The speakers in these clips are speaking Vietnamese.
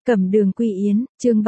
Cẩm Đường Quy Yến, chương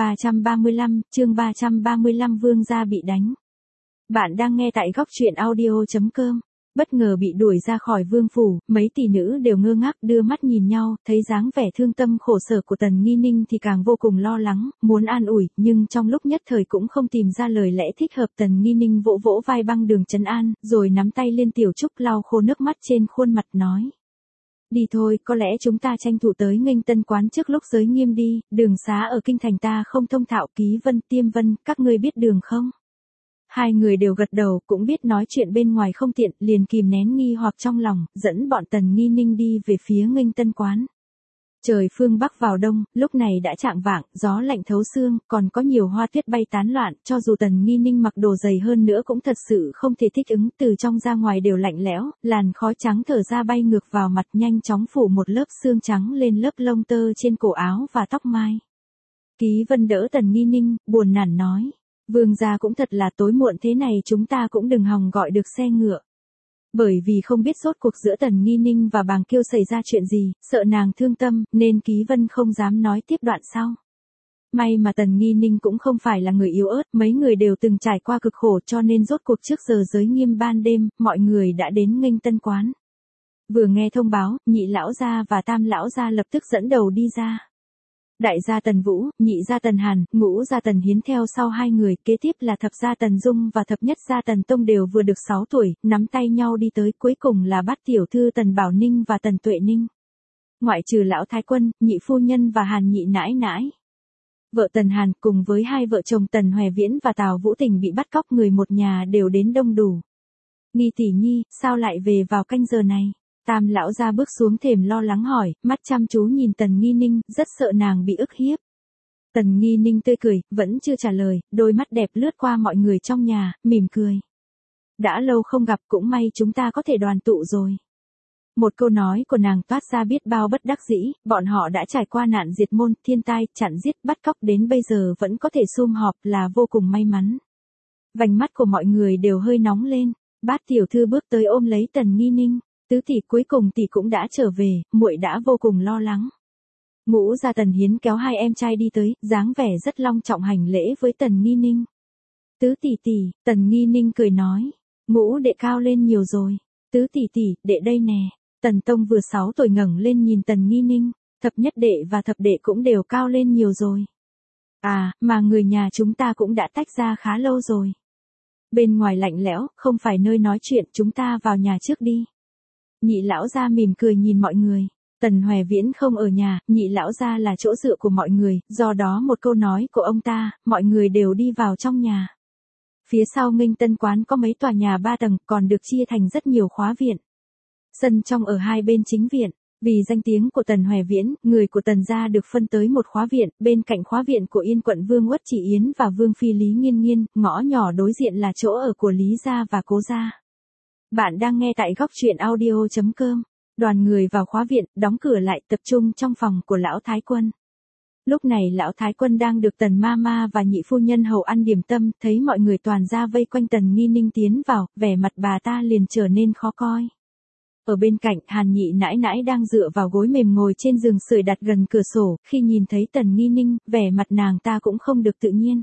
335, Vương gia bị đánh. Bạn đang nghe tại góc truyện audio.com. Bất ngờ bị đuổi ra khỏi vương phủ, mấy tỷ nữ đều ngơ ngác đưa mắt nhìn nhau, thấy dáng vẻ thương tâm khổ sở của Tần Nghi Ninh thì càng vô cùng lo lắng, muốn an ủi, nhưng trong lúc nhất thời cũng không tìm ra lời lẽ thích hợp. Tần Nghi Ninh vỗ vỗ vai Băng Đường trấn an, rồi nắm tay Liên Tiểu Trúc lau khô nước mắt trên khuôn mặt nói. Đi thôi, có lẽ chúng ta tranh thủ tới nghênh tân quán trước lúc giới nghiêm đi, đường xá ở kinh thành ta không thông thạo. Ký Vân, Tiêm Vân, các ngươi biết đường không? Hai người đều gật đầu, cũng biết nói chuyện bên ngoài không tiện, liền kìm nén nghi hoặc trong lòng, dẫn bọn Tần Nghi Ninh đi về phía nghênh tân quán. Trời phương Bắc vào đông, lúc này đã chạng vạng, gió lạnh thấu xương, còn có nhiều hoa tuyết bay tán loạn, cho dù Tần Nghi Ninh mặc đồ dày hơn nữa cũng thật sự không thể thích ứng, từ trong ra ngoài đều lạnh lẽo, làn khói trắng thở ra bay ngược vào mặt, nhanh chóng phủ một lớp sương trắng lên lớp lông tơ trên cổ áo và tóc mai. Ký Vân đỡ Tần Nghi Ninh, buồn nản nói, Vương gia cũng thật là tối muộn thế này chúng ta cũng đừng hòng gọi được xe ngựa. Bởi vì không biết rốt cuộc giữa Tần Nghi Ninh và Bàng Kiêu xảy ra chuyện gì, sợ nàng thương tâm, nên Ký Vân không dám nói tiếp đoạn sau. May mà Tần Nghi Ninh cũng không phải là người yếu ớt, mấy người đều từng trải qua cực khổ cho nên rốt cuộc trước giờ giới nghiêm ban đêm, mọi người đã đến nghênh tân quán. Vừa nghe thông báo, nhị lão gia và tam lão gia lập tức dẫn đầu đi ra. Đại gia Tần Vũ, nhị gia Tần Hàn, ngũ gia Tần Hiến theo sau hai người, kế tiếp là thập gia Tần Dung và thập nhất gia Tần Tông đều vừa được 6 tuổi, nắm tay nhau đi tới, cuối cùng là bát tiểu thư Tần Bảo Ninh và Tần Tuệ Ninh. Ngoại trừ lão thái quân, nhị phu nhân và Hàn nhị nãi nãi. Vợ Tần Hàn cùng với hai vợ chồng Tần Hoè Viễn và Tào Vũ Tình bị bắt cóc, người một nhà đều đến đông đủ. Nghi tỷ nhi, sao lại về vào canh giờ này? Tam lão gia bước xuống thềm lo lắng hỏi, mắt chăm chú nhìn Tần Nghi Ninh, rất sợ nàng bị ức hiếp. Tần Nghi Ninh tươi cười, vẫn chưa trả lời, đôi mắt đẹp lướt qua mọi người trong nhà, mỉm cười. Đã lâu không gặp, cũng may chúng ta có thể đoàn tụ rồi. Một câu nói của nàng toát ra biết bao bất đắc dĩ, bọn họ đã trải qua nạn diệt môn, thiên tai, chặn giết, bắt cóc đến bây giờ vẫn có thể sum họp là vô cùng may mắn. Vành mắt của mọi người đều hơi nóng lên, bát tiểu thư bước tới ôm lấy Tần Nghi Ninh. Tứ tỷ cuối cùng tỷ cũng đã trở về, muội đã vô cùng lo lắng. Ngũ gia Tần Hiến kéo hai em trai đi tới, dáng vẻ rất long trọng hành lễ với Tần Nghi Ninh. Tứ tỷ tỷ, Tần Nghi Ninh cười nói, ngũ đệ cao lên nhiều rồi. Tứ tỷ tỷ, đệ đây nè. Tần Tông vừa 6 tuổi ngẩng lên nhìn Tần Nghi Ninh, thập nhất đệ và thập đệ cũng đều cao lên nhiều rồi. À, mà người nhà chúng ta cũng đã tách ra khá lâu rồi. Bên ngoài lạnh lẽo, không phải nơi nói chuyện, chúng ta vào nhà trước đi. Nhị lão gia mỉm cười nhìn mọi người. Tần Hoè Viễn không ở nhà, nhị lão gia là chỗ dựa của mọi người, do đó một câu nói của ông ta, mọi người đều đi vào trong nhà. Phía sau nghênh tân quán có mấy tòa nhà 3 tầng, còn được chia thành rất nhiều khóa viện. Sân trong ở hai bên chính viện. Vì danh tiếng của Tần Hoè Viễn, người của Tần gia được phân tới một khóa viện, bên cạnh khóa viện của Yên quận Vương Uất Chỉ Yến và Vương phi Lý Nghiên Nghiên, ngõ nhỏ đối diện là chỗ ở của Lý gia và Cố gia. Bạn đang nghe tại góc truyện audio.com. Đoàn người vào khóa viện, đóng cửa lại, tập trung trong phòng của lão thái quân. Lúc này lão thái quân đang được Tần Mama và nhị phu nhân hầu ăn điểm tâm, thấy mọi người toàn ra vây quanh Tần Nghi Ninh tiến vào, vẻ mặt bà ta liền trở nên khó coi. Ở bên cạnh, Hàn nhị nãi nãi đang dựa vào gối mềm ngồi trên giường sưởi đặt gần cửa sổ, khi nhìn thấy Tần Nghi Ninh, vẻ mặt nàng ta cũng không được tự nhiên.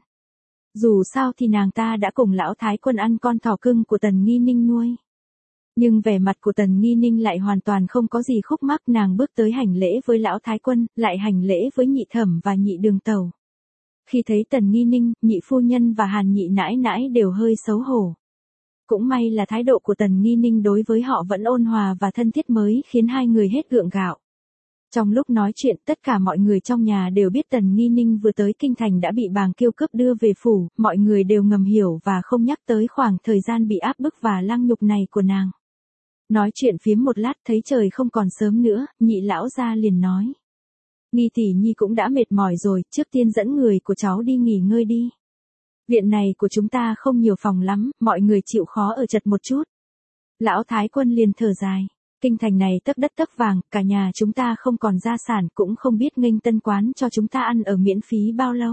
Dù sao thì nàng ta đã cùng lão thái quân ăn con thỏ cưng của Tần Nghi Ninh nuôi. Nhưng vẻ mặt của Tần Nghi Ninh lại hoàn toàn không có gì khúc mắc, nàng bước tới hành lễ với lão thái quân, lại hành lễ với nhị thẩm và nhị đường tẩu. Khi thấy Tần Nghi Ninh, nhị phu nhân và Hàn nhị nãi nãi đều hơi xấu hổ. Cũng may là thái độ của Tần Nghi Ninh đối với họ vẫn ôn hòa và thân thiết mới khiến hai người hết gượng gạo. Trong lúc nói chuyện, tất cả mọi người trong nhà đều biết Tần Nghi Ninh vừa tới kinh thành đã bị Bàng Kiêu cướp đưa về phủ, mọi người đều ngầm hiểu và không nhắc tới khoảng thời gian bị áp bức và lăng nhục này của nàng. Nói chuyện phiếm một lát thấy trời không còn sớm nữa, nhị lão gia liền nói. Nghi tỷ nhi cũng đã mệt mỏi rồi, trước tiên dẫn người của cháu đi nghỉ ngơi đi. Viện này của chúng ta không nhiều phòng lắm, mọi người chịu khó ở chật một chút. Lão thái quân liền thở dài. Kinh thành này tấc đất tấc vàng, cả nhà chúng ta không còn gia sản, cũng không biết nghênh tân quán cho chúng ta ăn ở miễn phí bao lâu.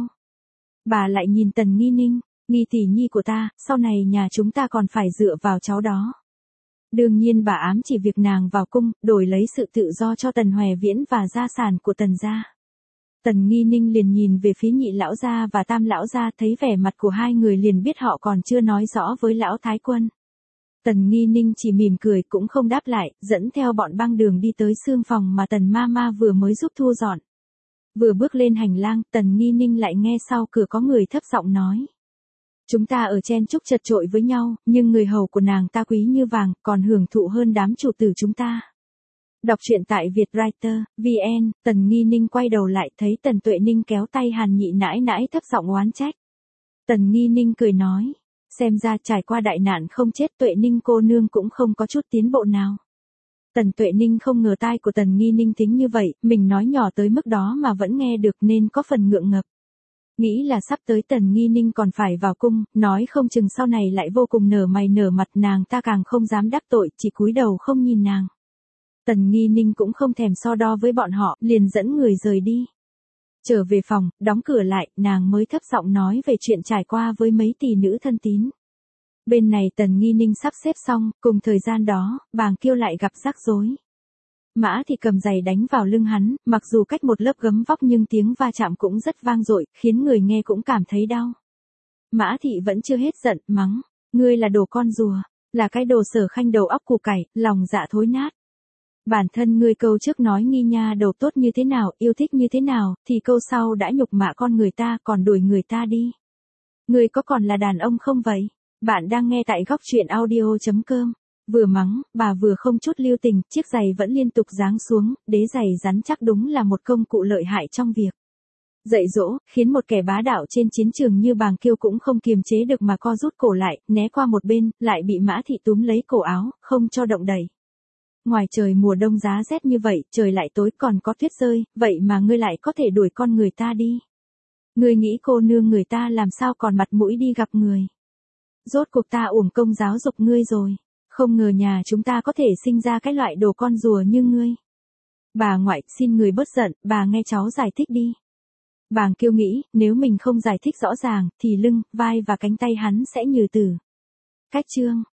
Bà lại nhìn Tần Nghi Ninh, Nghi tỷ nhi của ta, sau này nhà chúng ta còn phải dựa vào cháu đó. Đương nhiên bà ám chỉ việc nàng vào cung, đổi lấy sự tự do cho Tần Hoè Viễn và gia sản của Tần gia. Tần Nghi Ninh liền nhìn về phía Nhị lão gia và Tam lão gia, thấy vẻ mặt của hai người liền biết họ còn chưa nói rõ với lão thái quân. Tần Nghi Ninh chỉ mỉm cười cũng không đáp lại, dẫn theo bọn băng đường đi tới xương phòng mà Tần Mama vừa mới giúp thu dọn. Vừa bước lên hành lang, Tần Nghi Ninh lại nghe sau cửa có người thấp giọng nói. Chúng ta ở chen chúc chật chội với nhau, nhưng người hầu của nàng ta quý như vàng, còn hưởng thụ hơn đám chủ tử chúng ta. Đọc truyện tại Vietwriter, VN, Tần Nghi Ninh quay đầu lại thấy Tần Tuệ Ninh kéo tay Hàn Nhị nãi nãi thấp giọng oán trách. Tần Nghi Ninh cười nói, xem ra trải qua đại nạn không chết Tuệ Ninh cô nương cũng không có chút tiến bộ nào. Tần Tuệ Ninh không ngờ tai của Tần Nghi Ninh thính như vậy, mình nói nhỏ tới mức đó mà vẫn nghe được nên có phần ngượng ngập. Nghĩ là sắp tới Tần Nghi Ninh còn phải vào cung, nói không chừng sau này lại vô cùng nở mày nở mặt, nàng ta càng không dám đắc tội, chỉ cúi đầu không nhìn nàng. Tần Nghi Ninh cũng không thèm so đo với bọn họ, liền dẫn người rời đi. Trở về phòng, đóng cửa lại, nàng mới thấp giọng nói về chuyện trải qua với mấy tỷ nữ thân tín. Bên này Tần Nghi Ninh sắp xếp xong, cùng thời gian đó, Bàng Kiêu lại gặp rắc rối. Mã Thị cầm giày đánh vào lưng hắn, mặc dù cách một lớp gấm vóc nhưng tiếng va chạm cũng rất vang dội, khiến người nghe cũng cảm thấy đau. Mã Thị vẫn chưa hết giận, mắng, ngươi là đồ con rùa, là cái đồ Sở Khanh đầu óc củ cải, lòng dạ thối nát. Bản thân ngươi câu trước nói Nghi nha đầu tốt như thế nào, yêu thích như thế nào, thì câu sau đã nhục mạ con người ta còn đuổi người ta đi. Ngươi có còn là đàn ông không vậy? Bạn đang nghe tại góc truyện audio.com. Vừa mắng, bà vừa không chút lưu tình, chiếc giày vẫn liên tục giáng xuống, đế giày rắn chắc đúng là một công cụ lợi hại trong việc dạy dỗ, khiến một kẻ bá đạo trên chiến trường như Bàng Kiêu cũng không kiềm chế được mà co rút cổ lại, né qua một bên, lại bị Mã Thị túm lấy cổ áo, không cho động đậy. Ngoài trời mùa đông giá rét như vậy, trời lại tối còn có tuyết rơi, vậy mà ngươi lại có thể đuổi con người ta đi. Ngươi nghĩ cô nương người ta làm sao còn mặt mũi đi gặp người. Rốt cuộc ta uổng công giáo dục ngươi rồi. Không ngờ nhà chúng ta có thể sinh ra cái loại đồ con rùa như ngươi. Bà ngoại, xin người bớt giận, bà nghe cháu giải thích đi. Bàng Kiêu nghĩ, nếu mình không giải thích rõ ràng, thì lưng, vai và cánh tay hắn sẽ nhừ từ. Cách chương